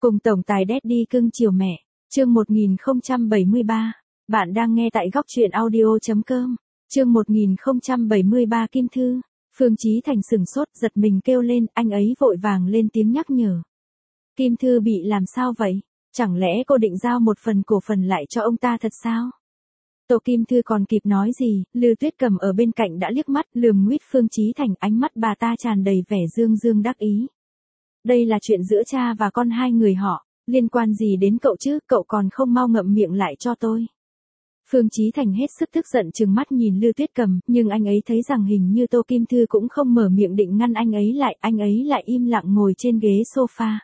Cùng tổng tài Daddy cưng chiều mẹ. Chương 1073. Bạn đang nghe tại góc truyện audio.com. Chương 1073 Kim Thư. Phương Chí Thành sửng sốt, giật mình kêu lên, anh ấy vội vàng lên tiếng nhắc nhở. Kim Thư bị làm sao vậy? Chẳng lẽ cô định giao một phần cổ phần lại cho ông ta thật sao? Tô Kim Thư còn kịp nói gì, Lưu Tuyết Cầm ở bên cạnh đã liếc mắt lườm nguýt Phương Chí Thành, ánh mắt bà ta tràn đầy vẻ dương dương đắc ý. Đây là chuyện giữa cha và con hai người họ, liên quan gì đến cậu chứ, cậu còn không mau ngậm miệng lại cho tôi. Phương Chí Thành hết sức tức giận trừng mắt nhìn Lưu Tuyết Cầm, nhưng anh ấy thấy rằng hình như Tô Kim Thư cũng không mở miệng định ngăn anh ấy lại im lặng ngồi trên ghế sofa.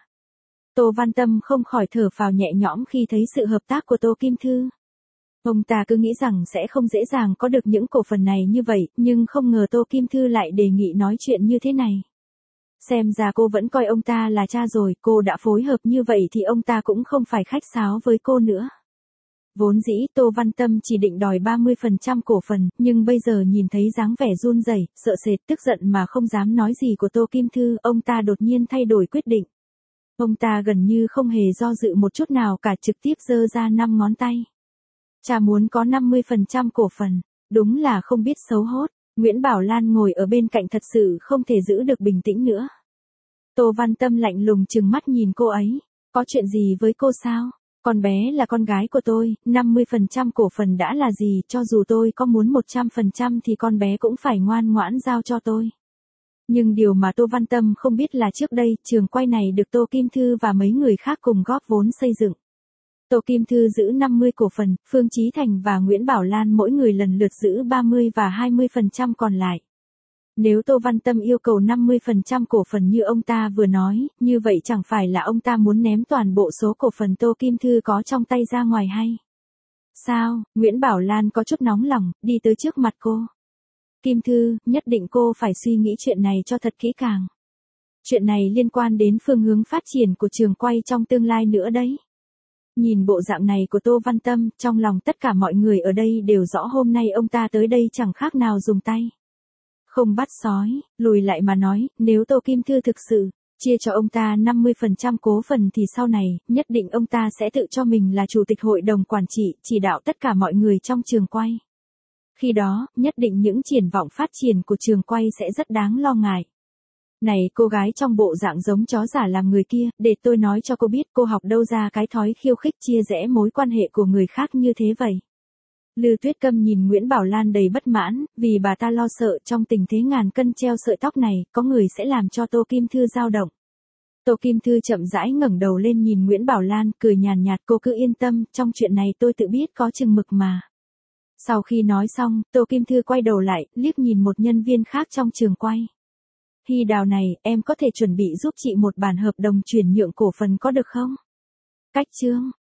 Tô Văn Tâm không khỏi thở phào nhẹ nhõm khi thấy sự hợp tác của Tô Kim Thư. Ông ta cứ nghĩ rằng sẽ không dễ dàng có được những cổ phần này như vậy, nhưng không ngờ Tô Kim Thư lại đề nghị nói chuyện như thế này. Xem ra cô vẫn coi ông ta là cha rồi, cô đã phối hợp như vậy thì ông ta cũng không phải khách sáo với cô nữa. Vốn dĩ Tô Văn Tâm chỉ định đòi 30% cổ phần, nhưng bây giờ nhìn thấy dáng vẻ run rẩy, sợ sệt, tức giận mà không dám nói gì của Tô Kim Thư, ông ta đột nhiên thay đổi quyết định. Ông ta gần như không hề do dự một chút nào cả, trực tiếp giơ ra 5 ngón tay. Cha muốn có 50% cổ phần, đúng là không biết xấu hốt. Nguyễn Bảo Lan ngồi ở bên cạnh thật sự không thể giữ được bình tĩnh nữa. Tô Văn Tâm lạnh lùng trừng mắt nhìn cô ấy. Có chuyện gì với cô sao? Con bé là con gái của tôi, 50% cổ phần đã là gì, cho dù tôi có muốn 100% thì con bé cũng phải ngoan ngoãn giao cho tôi. Nhưng điều mà Tô Văn Tâm không biết là trước đây, trường quay này được Tô Kim Thư và mấy người khác cùng góp vốn xây dựng. Tô Kim Thư giữ 50 cổ phần, Phương Chí Thành và Nguyễn Bảo Lan mỗi người lần lượt giữ 30 và 20% còn lại. Nếu Tô Văn Tâm yêu cầu 50% cổ phần như ông ta vừa nói, như vậy chẳng phải là ông ta muốn ném toàn bộ số cổ phần Tô Kim Thư có trong tay ra ngoài hay? Sao? Nguyễn Bảo Lan có chút nóng lòng, đi tới trước mặt cô. Kim Thư, nhất định cô phải suy nghĩ chuyện này cho thật kỹ càng. Chuyện này liên quan đến phương hướng phát triển của trường quay trong tương lai nữa đấy. Nhìn bộ dạng này của Tô Văn Tâm, trong lòng tất cả mọi người ở đây đều rõ hôm nay ông ta tới đây chẳng khác nào dùng tay không bắt sói, lùi lại mà nói, nếu Tô Kim Thư thực sự chia cho ông ta 50% cổ phần thì sau này, nhất định ông ta sẽ tự cho mình là chủ tịch hội đồng quản trị, chỉ đạo tất cả mọi người trong trường quay. Khi đó, nhất định những triển vọng phát triển của trường quay sẽ rất đáng lo ngại. Này cô gái trong bộ dạng giống chó giả làm người kia, để tôi nói cho cô biết cô học đâu ra cái thói khiêu khích chia rẽ mối quan hệ của người khác như thế vậy. Lưu Tuyết Cầm nhìn Nguyễn Bảo Lan đầy bất mãn, vì bà ta lo sợ trong tình thế ngàn cân treo sợi tóc này, có người sẽ làm cho Tô Kim Thư dao động. Tô Kim Thư chậm rãi ngẩng đầu lên nhìn Nguyễn Bảo Lan, cười nhàn nhạt, cô cứ yên tâm, trong chuyện này tôi tự biết có chừng mực mà. Sau khi nói xong, Tô Kim Thư quay đầu lại, liếc nhìn một nhân viên khác trong trường quay. Hy Đào này, em có thể chuẩn bị giúp chị một bản hợp đồng chuyển nhượng cổ phần có được không? Cách chương.